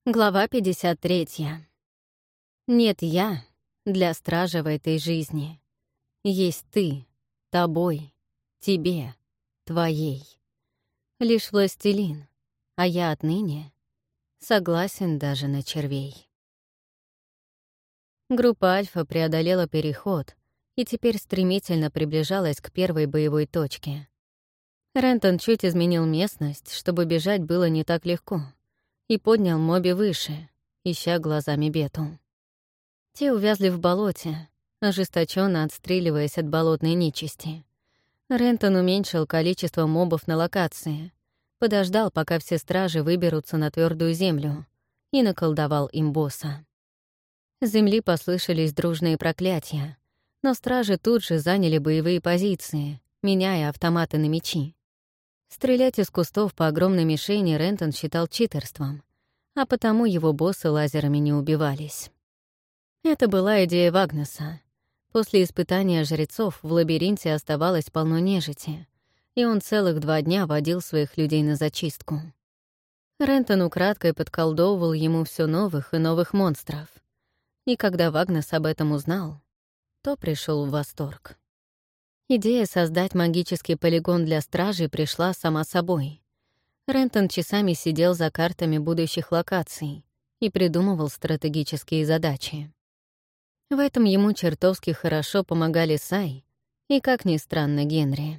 Глава 53. Нет я для стража в этой жизни. Есть ты, тобой, тебе, твоей. Лишь властелин, а я отныне согласен даже на червей. Группа Альфа преодолела переход и теперь стремительно приближалась к первой боевой точке. Рентон чуть изменил местность, чтобы бежать было не так легко, и поднял моби выше, ища глазами Бету. Те увязли в болоте, ожесточенно отстреливаясь от болотной нечисти. Рентон уменьшил количество мобов на локации, подождал, пока все стражи выберутся на твердую землю, и наколдовал им босса. С земли послышались дружные проклятия, но стражи тут же заняли боевые позиции, меняя автоматы на мечи. Стрелять из кустов по огромной мишени Рентон считал читерством, а потому его боссы лазерами не убивались. Это была идея Вагнеса. После испытания жрецов в лабиринте оставалось полно нежити, и он целых 2 дня водил своих людей на зачистку. Рентон украдкой подколдовывал ему все новых и новых монстров. И когда Вагнес об этом узнал, то пришел в восторг. Идея создать магический полигон для стражей пришла сама собой. Рентон часами сидел за картами будущих локаций и придумывал стратегические задачи. В этом ему чертовски хорошо помогали Сай и, как ни странно, Генри.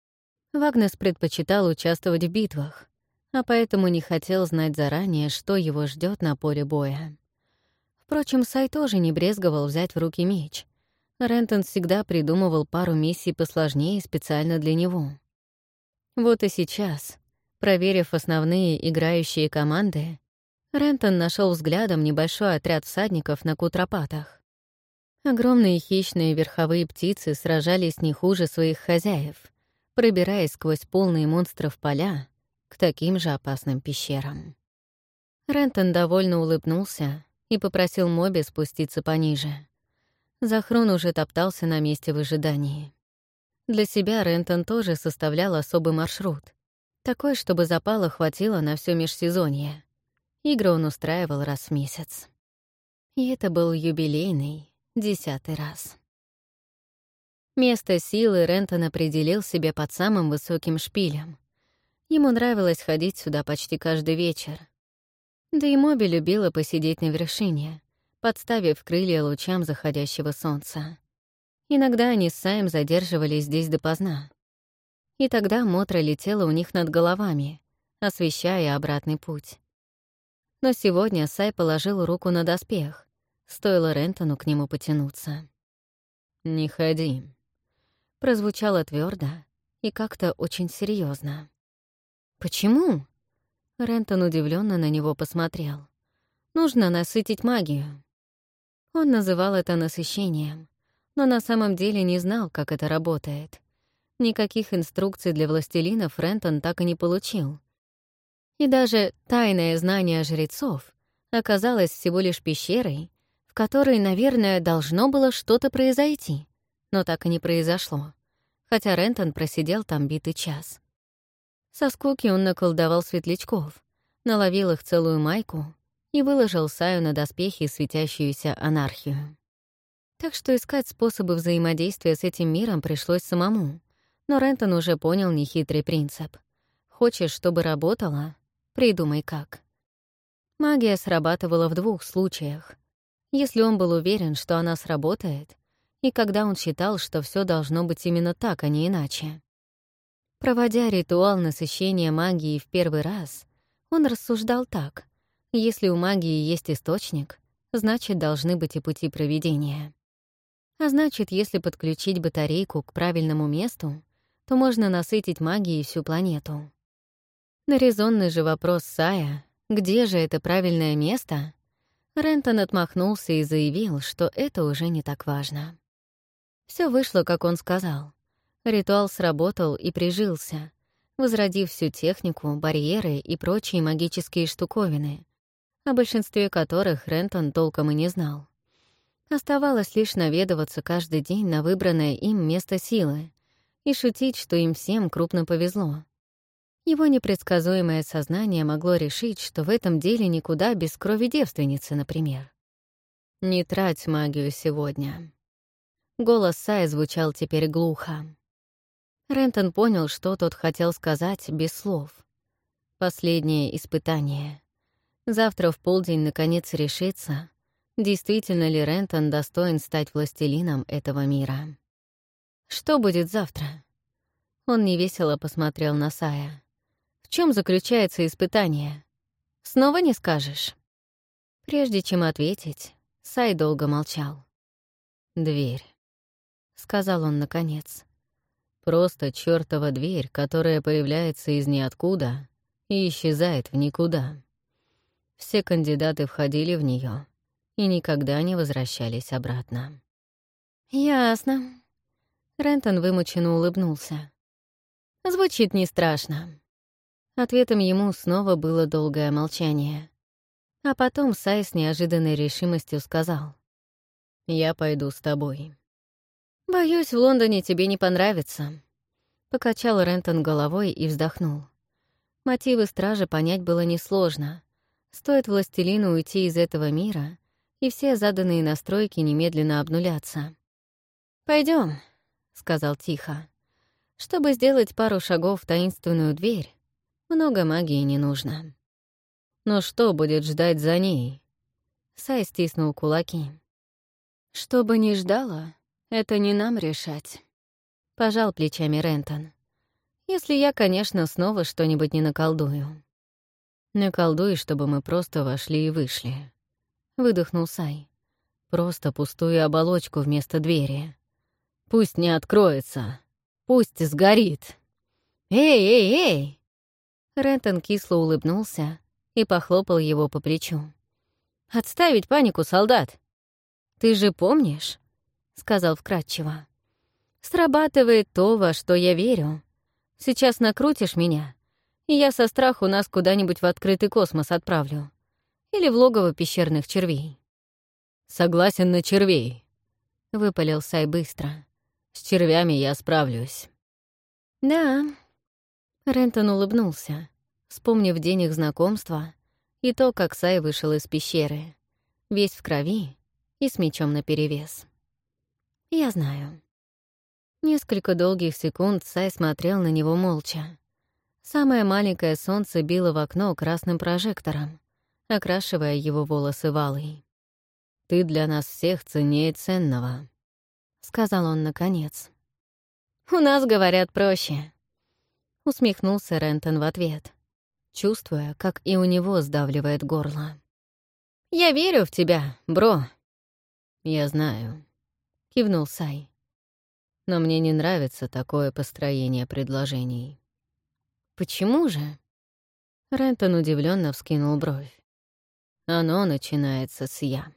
Вагнес предпочитал участвовать в битвах, а поэтому не хотел знать заранее, что его ждет на поле боя. Впрочем, Сай тоже не брезговал взять в руки меч. Рентон всегда придумывал пару миссий посложнее специально для него. Вот и сейчас, проверив основные играющие команды, Рентон нашел взглядом небольшой отряд всадников на кутропатах. Огромные хищные верховые птицы сражались не хуже своих хозяев, пробираясь сквозь полные монстров поля к таким же опасным пещерам. Рентон довольно улыбнулся и попросил Моби спуститься пониже. Захрон уже топтался на месте в ожидании. Для себя Рентон тоже составлял особый маршрут, такой, чтобы запала хватило на всё межсезонье. Игры он устраивал раз в месяц. И это был юбилейный 10-й раз. Место силы Рентон определил себе под самым высоким шпилем. Ему нравилось ходить сюда почти каждый вечер. Да и Моби любила посидеть на вершине, подставив крылья лучам заходящего солнца. Иногда они с Саем задерживались здесь допоздна. И тогда Мотра летела у них над головами, освещая обратный путь. Но сегодня Сай положил руку на доспех, стоило Рентону к нему потянуться. «Не ходи», — прозвучало твердо и как-то очень серьезно. «Почему?» — Рентон удивленно на него посмотрел. «Нужно насытить магию». Он называл это насыщением, но на самом деле не знал, как это работает. Никаких инструкций для властелинов Рентон так и не получил. И даже тайное знание жрецов оказалось всего лишь пещерой, в которой, наверное, должно было что-то произойти, но так и не произошло, хотя Рентон просидел там битый час. Со скуки он наколдовал светлячков, наловил их целую майку и выложил Саю на доспехи светящуюся анархию. Так что искать способы взаимодействия с этим миром пришлось самому, но Рентон уже понял нехитрый принцип. Хочешь, чтобы работало? Придумай как. Магия срабатывала в 2 случаях. Если он был уверен, что она сработает, и когда он считал, что все должно быть именно так, а не иначе. Проводя ритуал насыщения магией в первый раз, он рассуждал так. Если у магии есть источник, значит, должны быть и пути проведения. А значит, если подключить батарейку к правильному месту, то можно насытить магией всю планету. На резонный же вопрос Сая, где же это правильное место, Рентон отмахнулся и заявил, что это уже не так важно. Все вышло, как он сказал. Ритуал сработал и прижился, возродив всю технику, барьеры и прочие магические штуковины, о большинстве которых Рентон толком и не знал. Оставалось лишь наведываться каждый день на выбранное им место силы и шутить, что им всем крупно повезло. Его непредсказуемое сознание могло решить, что в этом деле никуда без крови девственницы, например. «Не трать магию сегодня». Голос Сая звучал теперь глухо. Рентон понял, что тот хотел сказать без слов. Последнее испытание. Завтра в полдень наконец решится, действительно ли Рентон достоин стать властелином этого мира. Что будет завтра? Он невесело посмотрел на Сая. В чем заключается испытание? Снова не скажешь? Прежде чем ответить, Сай долго молчал. «Дверь», — сказал он наконец. «Просто чёртова дверь, которая появляется из ниоткуда и исчезает в никуда. Все кандидаты входили в неё и никогда не возвращались обратно». «Ясно». Рентон вымученно улыбнулся. «Звучит не страшно». Ответом ему снова было долгое молчание. А потом Сай с неожиданной решимостью сказал: «Я пойду с тобой». «Боюсь, в Лондоне тебе не понравится», — покачал Рентон головой и вздохнул. Мотивы стражи понять было несложно. Стоит властелину уйти из этого мира, и все заданные настройки немедленно обнулятся. «Пойдём», — сказал тихо. «Чтобы сделать пару шагов в таинственную дверь, много магии не нужно». «Но что будет ждать за ней?» Сай стиснул кулаки. «Что бы ни ждало, это не нам решать», — пожал плечами Рентон. «Если я, конечно, снова что-нибудь не наколдую». «Наколдуй, чтобы мы просто вошли и вышли», — выдохнул Сай. «Просто пустую оболочку вместо двери. Пусть не откроется, пусть сгорит». «Эй, эй, эй!» Рентон кисло улыбнулся и похлопал его по плечу. «Отставить панику, солдат! Ты же помнишь, — сказал вкратчиво, — срабатывает то, во что я верю. Сейчас накрутишь меня, и я со страху нас куда-нибудь в открытый космос отправлю. Или в логово пещерных червей». «Согласен на червей», — выпалил Сай быстро. «С червями я справлюсь». «Да». Рентон улыбнулся, вспомнив день их знакомства и то, как Сай вышел из пещеры, весь в крови и с мечом наперевес. «Я знаю». Несколько долгих секунд Сай смотрел на него молча. Самое маленькое солнце било в окно красным прожектором, окрашивая его волосы в алый. «Ты для нас всех ценнее ценного», — сказал он наконец. «У нас говорят проще», — усмехнулся Рентон в ответ, чувствуя, как и у него сдавливает горло. «Я верю в тебя, бро». «Я знаю», — кивнул Сай. «Но мне не нравится такое построение предложений». «Почему же?» Рентон удивленно вскинул бровь. «Оно начинается с «я».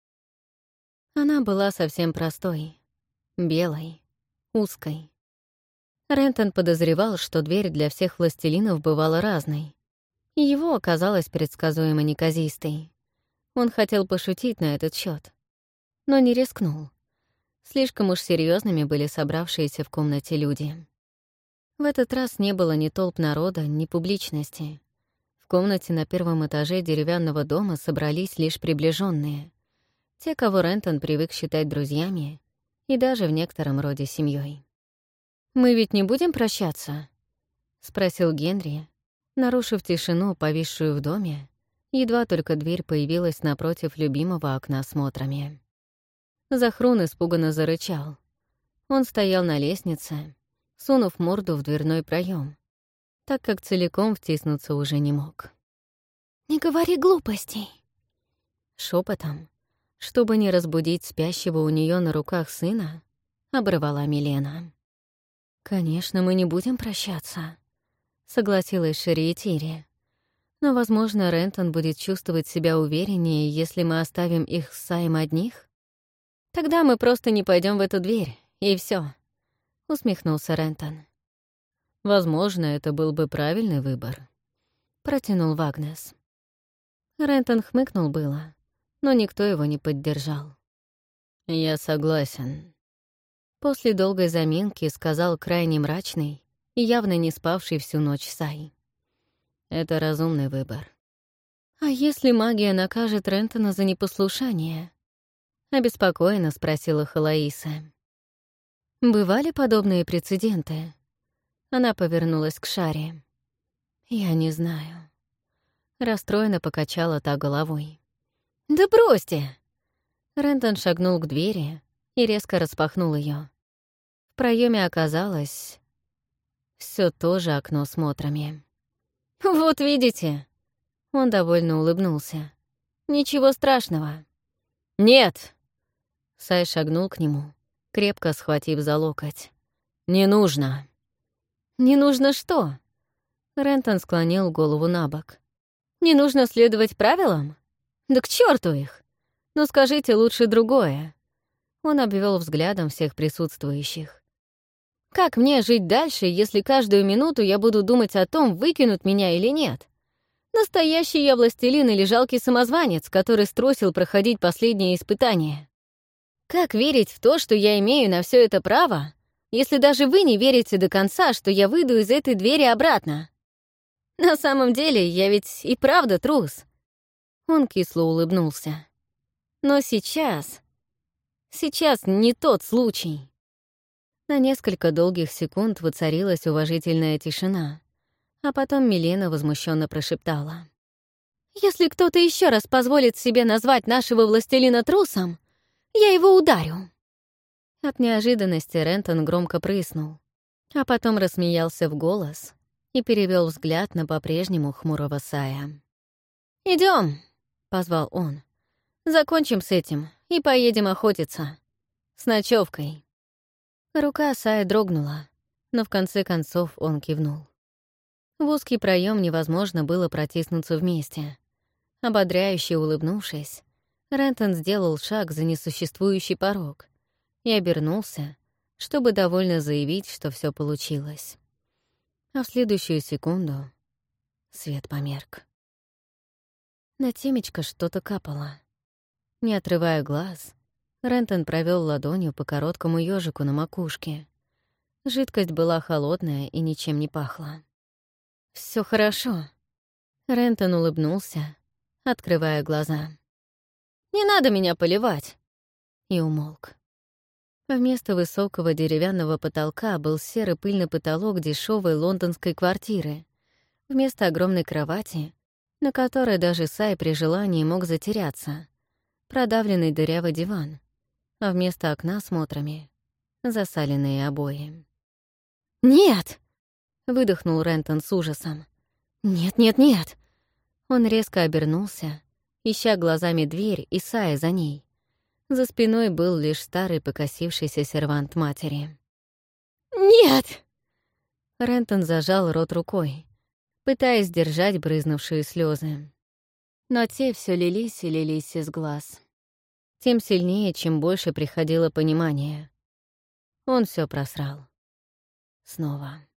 Она была совсем простой, белой, узкой. Рентон подозревал, что дверь для всех властелинов бывала разной, и его оказалась предсказуемо неказистой. Он хотел пошутить на этот счет, но не рискнул. Слишком уж серьезными были собравшиеся в комнате люди. В этот раз не было ни толп народа, ни публичности. В комнате на первом этаже деревянного дома собрались лишь приближенные, те, кого Рентон привык считать друзьями и даже в некотором роде семьей. «Мы ведь не будем прощаться?» — спросил Генри, нарушив тишину, повисшую в доме, едва только дверь появилась напротив любимого окна с смотрами. Захрун испуганно зарычал. Он стоял на лестнице, сунув морду в дверной проем, так как целиком втиснуться уже не мог. «Не говори глупостей!» Шепотом, чтобы не разбудить спящего у нее на руках сына, обрывала Милена. «Конечно, мы не будем прощаться», — согласилась Шариетири. «Но, возможно, Рентон будет чувствовать себя увереннее, если мы оставим их с Саем одних. Тогда мы просто не пойдем в эту дверь, и все, усмехнулся Рентон. «Возможно, это был бы правильный выбор», — протянул Вагнес. Рентон хмыкнул было, но никто его не поддержал. «Я согласен», — после долгой заминки сказал крайне мрачный и явно не спавший всю ночь Сай. Это разумный выбор. «А если магия накажет Рентона за непослушание?» — обеспокоенно спросила Халаиса. «Бывали подобные прецеденты?» Она повернулась к Шаре. «Я не знаю». Расстроенно покачала та головой. «Да бросьте!» Рентон шагнул к двери и резко распахнул ее. В проеме оказалось все то же окно с мотрами. «Вот видите!» Он довольно улыбнулся. «Ничего страшного». «Нет!» Сай шагнул к нему, крепко схватив за локоть. «Не нужно!» «Не нужно что?» Рентон склонил голову набок. «Не нужно следовать правилам? Да к черту их! Но скажите лучше другое». Он обвел взглядом всех присутствующих. «Как мне жить дальше, если каждую минуту я буду думать о том, выкинут меня или нет? Настоящий я властелин или жалкий самозванец, который струсил проходить последние испытания? Как верить в то, что я имею на все это право, если даже вы не верите до конца, что я выйду из этой двери обратно? На самом деле, я ведь и правда трус». Он кисло улыбнулся. «Но сейчас не тот случай». На несколько долгих секунд воцарилась уважительная тишина, а потом Милена возмущенно прошептала: «Если кто-то еще раз позволит себе назвать нашего властелина трусом, я его ударю». От неожиданности Рентон громко прыснул, а потом рассмеялся в голос и перевел взгляд на по-прежнему хмурого Сая. «Идем», — позвал он. «Закончим с этим и поедем охотиться. С ночевкой». Рука Сая дрогнула, но в конце концов он кивнул. В узкий проем невозможно было протиснуться вместе. Ободряюще улыбнувшись, Рентон сделал шаг за несуществующий порог и обернулся, чтобы довольно заявить, что все получилось. А в следующую секунду свет померк. На темечко что-то капало. Не отрывая глаз, Рентон провел ладонью по короткому ёжику на макушке. Жидкость была холодная и ничем не пахла. Все хорошо». Рентон улыбнулся, открывая глаза. «Не надо меня поливать!» И умолк. Вместо высокого деревянного потолка был серый пыльный потолок дешевой лондонской квартиры. Вместо огромной кровати, на которой даже Сай при желании мог затеряться, продавленный дырявый диван, а вместо окна с мотрами — засаленные обои. «Нет!» — выдохнул Рентон с ужасом. «Нет, нет, нет!» Он резко обернулся, ища глазами дверь и Сая за ней. За спиной был лишь старый покосившийся сервант матери. «Нет!» Рентон зажал рот рукой, пытаясь сдержать брызнувшие слезы. Но те все лились и лились из глаз. Тем сильнее, чем больше приходило понимание. Он все просрал. Снова.